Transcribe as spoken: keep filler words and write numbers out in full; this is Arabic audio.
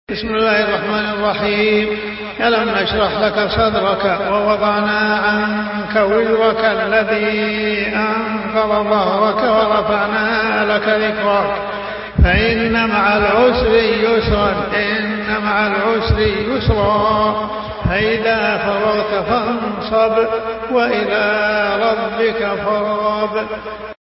بسم الله الرحمن الرحيم. ألم نشرح لك صدرك ووضعنا عنك وزرك الذي أنقض ظهرك ورفعنا لك ذكرك فإن مع العسر يسرا إن مع العسر يسرا فإذا فرغت فانصب وإلى ربك فارغب.